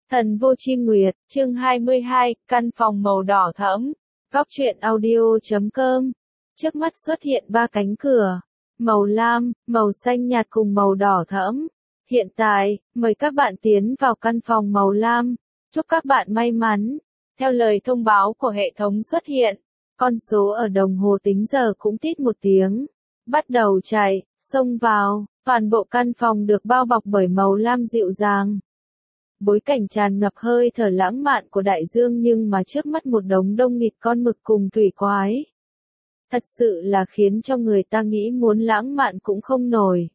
Thần vô chi nguyệt, chương 22, căn phòng màu đỏ thẫm. Góc truyện audio.com. Trước mắt xuất hiện ba cánh cửa, màu lam, màu xanh nhạt cùng màu đỏ thẫm. Hiện tại, mời các bạn tiến vào căn phòng màu lam. Chúc các bạn may mắn. Theo lời thông báo của hệ thống xuất hiện, con số ở đồng hồ tính giờ cũng tít một tiếng. Bắt đầu chạy, xông vào, toàn bộ căn phòng được bao bọc bởi màu lam dịu dàng. Bối cảnh tràn ngập hơi thở lãng mạn của đại dương nhưng mà trước mắt một đống đông nghịt con mực cùng thủy quái. Thật sự là khiến cho người ta nghĩ muốn lãng mạn cũng không nổi.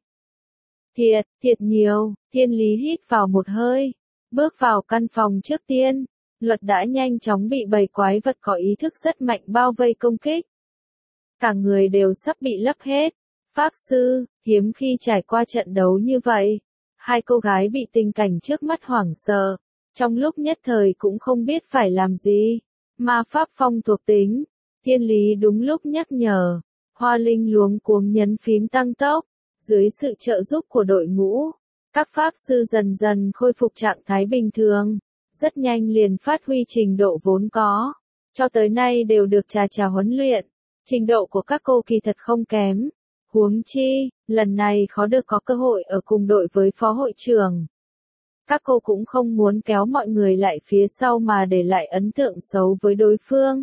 Thiệt nhiều, Thiên Lý hít vào một hơi, bước vào căn phòng trước tiên, Luật đã nhanh chóng bị bầy quái vật có ý thức rất mạnh bao vây công kích. Cả người đều sắp bị lấp hết. Pháp sư, hiếm khi trải qua trận đấu như vậy. Hai cô gái bị tình cảnh trước mắt hoảng sợ, trong lúc nhất thời cũng không biết phải làm gì. Ma pháp phong thuộc tính, Thiên Lý đúng lúc nhắc nhở, Hoa Linh luống cuống nhấn phím tăng tốc, dưới sự trợ giúp của đội ngũ, các pháp sư dần dần khôi phục trạng thái bình thường, rất nhanh liền phát huy trình độ vốn có, cho tới nay đều được trà huấn luyện, trình độ của các cô kỳ thật không kém. Huống chi, lần này khó được có cơ hội ở cùng đội với phó hội trưởng. Các cô cũng không muốn kéo mọi người lại phía sau mà để lại ấn tượng xấu với đối phương.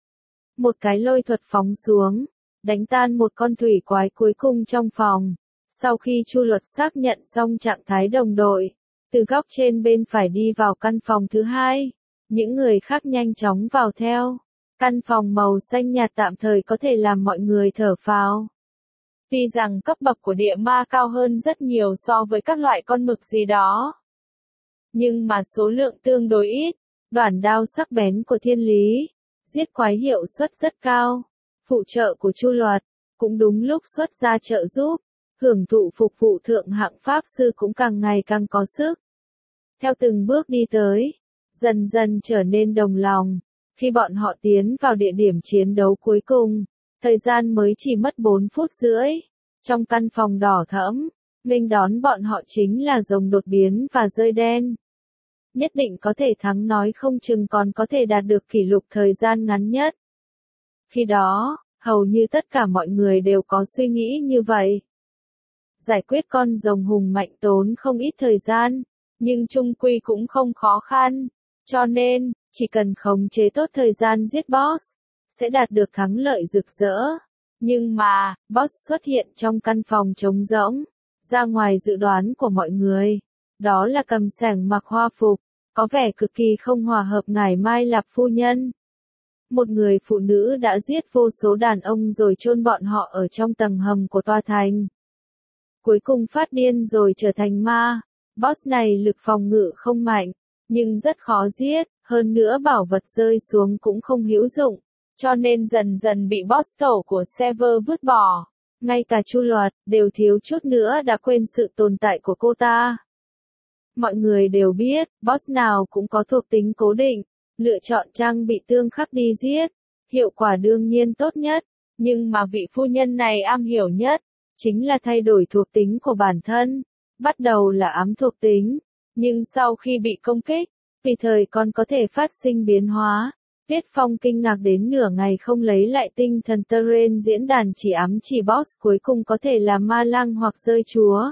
Một cái lôi thuật phóng xuống, đánh tan một con thủy quái cuối cùng trong phòng. Sau khi Chu Luật xác nhận xong trạng thái đồng đội, từ góc trên bên phải đi vào căn phòng thứ hai, những người khác nhanh chóng vào theo. Căn phòng màu xanh nhạt tạm thời có thể làm mọi người thở phào. Tuy rằng cấp bậc của địa ma cao hơn rất nhiều so với các loại con mực gì đó. Nhưng mà số lượng tương đối ít, đoản đao sắc bén của Thiên Lý, giết quái hiệu suất rất cao. Phụ trợ của Chu Luật, cũng đúng lúc xuất ra trợ giúp, hưởng thụ phục vụ thượng hạng pháp sư cũng càng ngày càng có sức. Theo từng bước đi tới, dần dần trở nên đồng lòng, khi bọn họ tiến vào địa điểm chiến đấu cuối cùng. Thời gian mới chỉ mất 4 phút rưỡi. Trong căn phòng đỏ thẫm, nghênh đón bọn họ chính là rồng đột biến và rơi đen. Nhất định có thể thắng nói không chừng còn có thể đạt được kỷ lục thời gian ngắn nhất. Khi đó, hầu như tất cả mọi người đều có suy nghĩ như vậy. Giải quyết con rồng hùng mạnh tốn không ít thời gian, nhưng chung quy cũng không khó khăn. Cho nên, chỉ cần khống chế tốt thời gian giết boss, sẽ đạt được thắng lợi rực rỡ. Nhưng mà, boss xuất hiện trong căn phòng trống rỗng, ra ngoài dự đoán của mọi người. Đó là cầm sẻng mặc hoa phục, có vẻ cực kỳ không hòa hợp ngải Mai Lạp phu nhân. Một người phụ nữ đã giết vô số đàn ông rồi chôn bọn họ ở trong tầng hầm của tòa thành. Cuối cùng phát điên rồi trở thành ma. Boss này lực phòng ngự không mạnh, nhưng rất khó giết, hơn nữa bảo vật rơi xuống cũng không hữu dụng. Cho nên dần dần bị boss tổ của Sever vứt bỏ. Ngay cả Chu Luật, đều thiếu chút nữa đã quên sự tồn tại của cô ta. Mọi người đều biết, boss nào cũng có thuộc tính cố định, lựa chọn trang bị tương khắc đi giết. Hiệu quả đương nhiên tốt nhất, nhưng mà vị phu nhân này am hiểu nhất, chính là thay đổi thuộc tính của bản thân. Bắt đầu là ám thuộc tính, nhưng sau khi bị công kích, tùy thời còn có thể phát sinh biến hóa. Tiết Phong kinh ngạc đến nửa ngày không lấy lại tinh thần Terrain diễn đàn chỉ ám chỉ boss cuối cùng có thể là ma lang hoặc rơi chúa.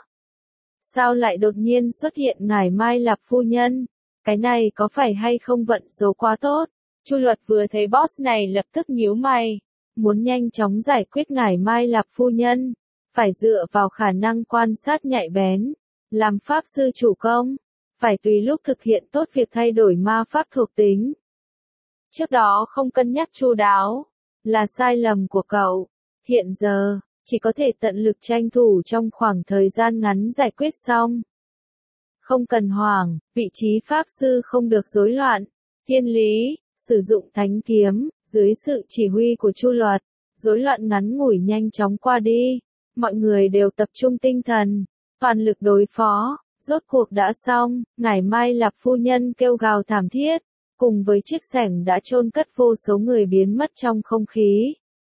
Sao lại đột nhiên xuất hiện ngải Mai Lạp phu nhân? Cái này có phải hay không vận số quá tốt? Chu Luật vừa thấy boss này lập tức nhíu mày. Muốn nhanh chóng giải quyết ngải Mai Lạp phu nhân, phải dựa vào khả năng quan sát nhạy bén. Làm pháp sư chủ công, phải tùy lúc thực hiện tốt việc thay đổi ma pháp thuộc tính. Trước đó không cân nhắc chu đáo, là sai lầm của cậu. Hiện giờ, chỉ có thể tận lực tranh thủ trong khoảng thời gian ngắn giải quyết xong. Không cần hoảng, vị trí pháp sư không được rối loạn. Thiên Lý, sử dụng thánh kiếm, dưới sự chỉ huy của Chu Luật, rối loạn ngắn ngủi nhanh chóng qua đi. Mọi người đều tập trung tinh thần, toàn lực đối phó. Rốt cuộc đã xong, ngải Mai Lạp phu nhân kêu gào thảm thiết. Cùng với chiếc xẻng đã chôn cất vô số người biến mất trong không khí.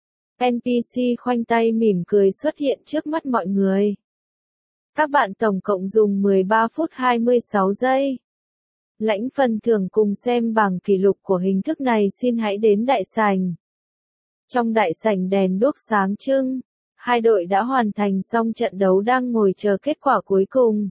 NPC khoanh tay mỉm cười xuất hiện trước mắt mọi người. Các bạn tổng cộng dùng 13 phút 26 giây. Lãnh phần thưởng cùng xem bảng kỷ lục của hình thức này xin hãy đến đại sảnh. Trong đại sảnh đèn đuốc sáng trưng, hai đội đã hoàn thành xong trận đấu đang ngồi chờ kết quả cuối cùng.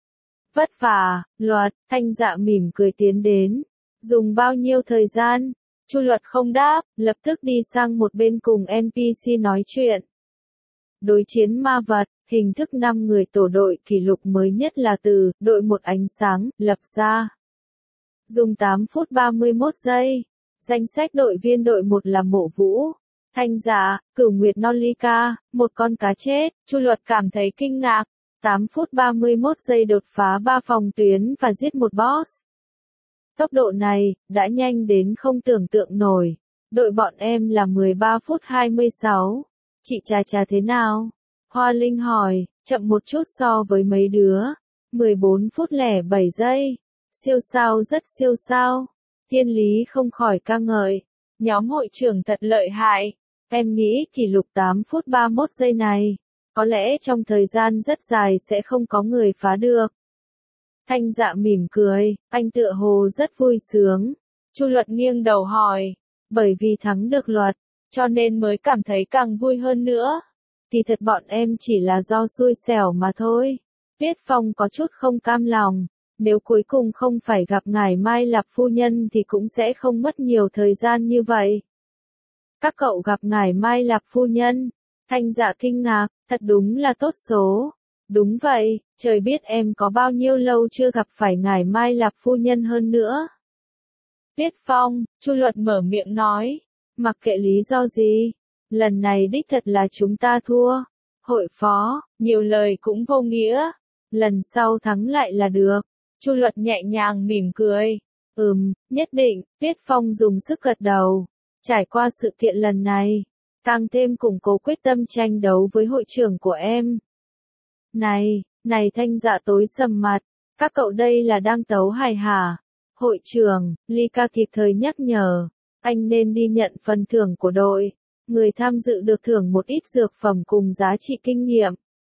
Vất vả, Luật, Thanh Dạ mỉm cười tiến đến. Dùng bao nhiêu thời gian? Chu Luật không đáp, lập tức đi sang một bên cùng NPC nói chuyện. Đối chiến ma vật, hình thức 5 người tổ đội, kỷ lục mới nhất là từ đội một ánh sáng lập ra. Dùng 8 phút 31 giây. Danh sách đội viên đội 1 là Mộ Vũ, Thanh Dạ, Cửu Nguyệt Nolika, một con cá chết. Chu Luật cảm thấy kinh ngạc. 8 phút 31 giây đột phá 3 phòng tuyến và giết một boss. Tốc độ này, đã nhanh đến không tưởng tượng nổi. Đội bọn em là 13 phút 26. Chị Trà thế nào? Hoa Linh hỏi, chậm một chút so với mấy đứa. 14 phút 07 giây. Siêu sao, rất siêu sao. Thiên Lý không khỏi ca ngợi. Nhóm hội trưởng thật lợi hại. Em nghĩ kỷ lục 8 phút 31 giây này, có lẽ trong thời gian rất dài sẽ không có người phá được. Thanh Dạ mỉm cười, anh tựa hồ rất vui sướng. Chu Luật nghiêng đầu hỏi, bởi vì thắng được Luật, cho nên mới cảm thấy càng vui hơn nữa. Thì thật bọn em chỉ là do xui xẻo mà thôi. Tuyết Phong có chút không cam lòng, nếu cuối cùng không phải gặp ngài Mai Lạp phu nhân thì cũng sẽ không mất nhiều thời gian như vậy. Các cậu gặp ngài Mai Lạp phu nhân? Thanh Dạ kinh ngạc, thật đúng là tốt số. Đúng vậy, trời biết em có bao nhiêu lâu chưa gặp phải ngài Mai Lạp phu nhân hơn nữa. Tuyết Phong, Chu Luật mở miệng nói, mặc kệ lý do gì, lần này đích thật là chúng ta thua. Hội phó, nhiều lời cũng vô nghĩa, lần sau thắng lại là được. Chu Luật nhẹ nhàng mỉm cười, nhất định. Tuyết Phong dùng sức gật đầu. Trải qua sự kiện lần này, càng thêm củng cố quyết tâm tranh đấu với hội trưởng của em. Này Thanh Dạ tối sầm mặt, các cậu đây là đang tấu hài hả? Hội trưởng, Lika kịp thời nhắc nhở, anh nên đi nhận phần thưởng của đội. Người tham dự được thưởng một ít dược phẩm cùng giá trị kinh nghiệm.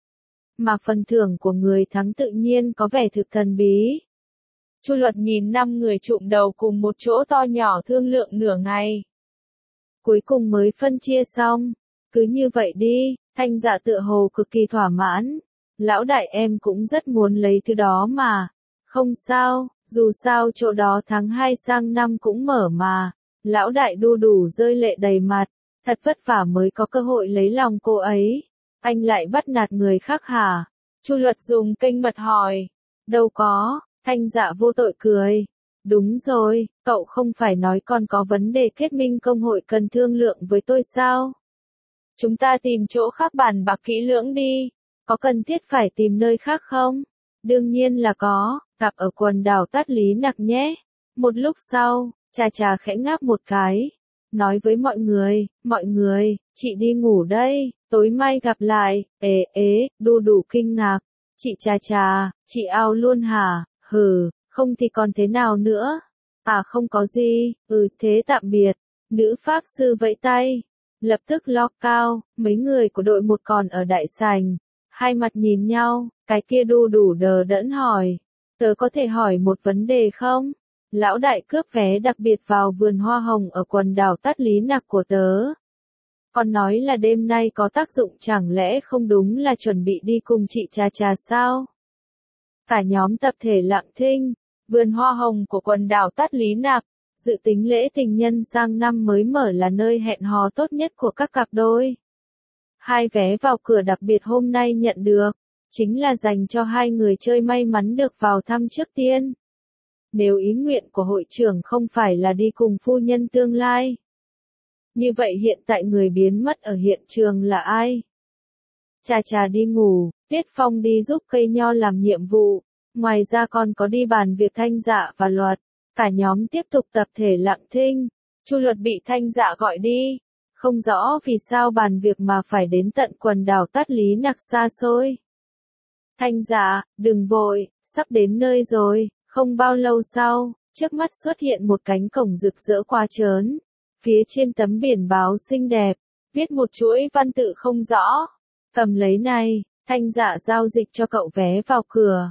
Mà phần thưởng của người thắng tự nhiên có vẻ thực thần bí. Chu Luật nhìn 5 người trụm đầu cùng một chỗ to nhỏ thương lượng nửa ngày. Cuối cùng mới phân chia xong. Cứ như vậy đi, Thanh Dạ tựa hồ cực kỳ thỏa mãn. Lão đại em cũng rất muốn lấy thứ đó mà. Không sao, dù sao chỗ đó tháng 2 sang năm cũng mở mà. Lão đại đu đủ rơi lệ đầy mặt. Thật vất vả mới có cơ hội lấy lòng cô ấy. Anh lại bắt nạt người khác hả? Chu Luật dùng kênh mật hỏi. Đâu có, Thanh Dạ vô tội cười. Đúng rồi, cậu không phải nói còn có vấn đề kết minh công hội cần thương lượng với tôi sao? Chúng ta tìm chỗ khác bàn bạc kỹ lưỡng đi. Có cần thiết phải tìm nơi khác không? Đương nhiên là có, gặp ở quần đảo Tát Lý Nặc nhé. Một lúc sau, Trà khẽ ngáp một cái. Nói với mọi người, chị đi ngủ đây, tối mai gặp lại. Đu đủ kinh ngạc. Chị Trà, chị ao luôn hả? Không thì còn thế nào nữa? À không có gì, thế tạm biệt. Nữ pháp sư vẫy tay. Lập tức lock cao, mấy người của đội một còn ở đại sảnh. Hai mặt nhìn nhau, cái kia đu đủ đờ đẫn hỏi. Tớ có thể hỏi một vấn đề không? Lão đại cướp vé đặc biệt vào vườn hoa hồng ở quần đảo Tát Lý Nặc của tớ. Còn nói là đêm nay có tác dụng, chẳng lẽ không đúng là chuẩn bị đi cùng chị Trà sao? Cả nhóm tập thể lặng thinh. Vườn hoa hồng của quần đảo Tát Lý Nặc, dự tính lễ tình nhân sang năm mới mở là nơi hẹn hò tốt nhất của các cặp đôi. 2 vé vào cửa đặc biệt hôm nay nhận được, chính là dành cho 2 người chơi may mắn được vào thăm trước tiên. Nếu ý nguyện của hội trưởng không phải là đi cùng phu nhân tương lai. Như vậy hiện tại người biến mất ở hiện trường là ai? Trà đi ngủ, Tuyết Phong đi giúp cây nho làm nhiệm vụ. Ngoài ra còn có đi bàn việc Thanh Dạ và Luật. Cả nhóm tiếp tục tập thể lặng thinh. Chu Luật bị Thanh Dạ gọi đi. Không rõ vì sao bàn việc mà phải đến tận quần đảo Tát Lý Nặc xa xôi. Thanh Dạ, đừng vội, sắp đến nơi rồi. Không bao lâu sau, trước mắt xuất hiện một cánh cổng rực rỡ quá trớn. Phía trên tấm biển báo xinh đẹp, viết một chuỗi văn tự không rõ. Cầm lấy này, Thanh Dạ giao dịch cho cậu vé vào cửa.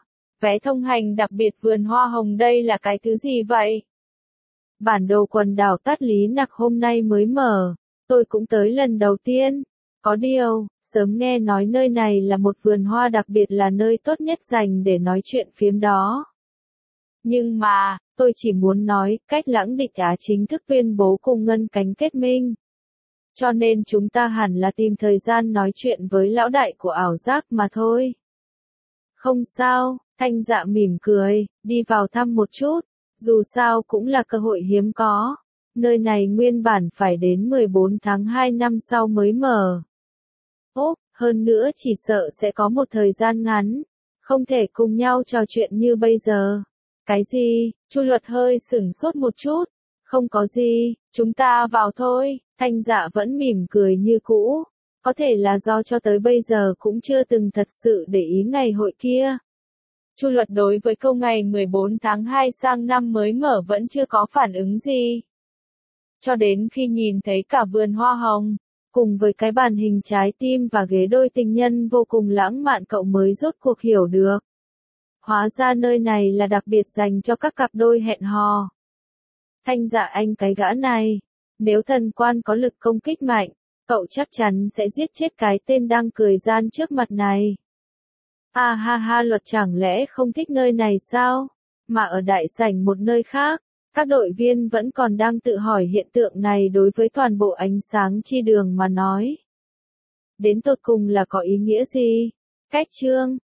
Vé thông hành đặc biệt vườn hoa hồng đây là cái thứ gì vậy? Bản đồ quần đảo Tát Lý Nặc hôm nay mới mở, tôi cũng tới lần đầu tiên. Có điều, sớm nghe nói nơi này là một vườn hoa đặc biệt là nơi tốt nhất dành để nói chuyện phiếm đó. Nhưng mà, tôi chỉ muốn nói, cách Lãng Địch Á chính thức tuyên bố cùng Ngân Cánh kết minh. Cho nên chúng ta hẳn là tìm thời gian nói chuyện với lão đại của ảo giác mà thôi. Không sao, Thanh Dạ mỉm cười, đi vào thăm một chút, dù sao cũng là cơ hội hiếm có. Nơi này nguyên bản phải đến 14 tháng 2 năm sau mới mở. Hơn nữa chỉ sợ sẽ có một thời gian ngắn, không thể cùng nhau trò chuyện như bây giờ. Cái gì? Chu Luật hơi sửng sốt một chút. Không có gì, chúng ta vào thôi. Thanh Dạ vẫn mỉm cười như cũ. Có thể là do cho tới bây giờ cũng chưa từng thật sự để ý ngày hội kia. Chu Luật đối với câu ngày 14 tháng 2 sang năm mới mở vẫn chưa có phản ứng gì. Cho đến khi nhìn thấy cả vườn hoa hồng, cùng với cái bàn hình trái tim và ghế đôi tình nhân vô cùng lãng mạn cậu mới rốt cuộc hiểu được. Hóa ra nơi này là đặc biệt dành cho các cặp đôi hẹn hò. Thanh Dạ anh cái gã này, nếu thần quan có lực công kích mạnh, cậu chắc chắn sẽ giết chết cái tên đang cười gian trước mặt này. À ha ha, Luật chẳng lẽ không thích nơi này sao? Mà ở đại sảnh một nơi khác, các đội viên vẫn còn đang tự hỏi hiện tượng này đối với toàn bộ ánh sáng chi đường mà nói. Đến tột cùng là có ý nghĩa gì? Cách chương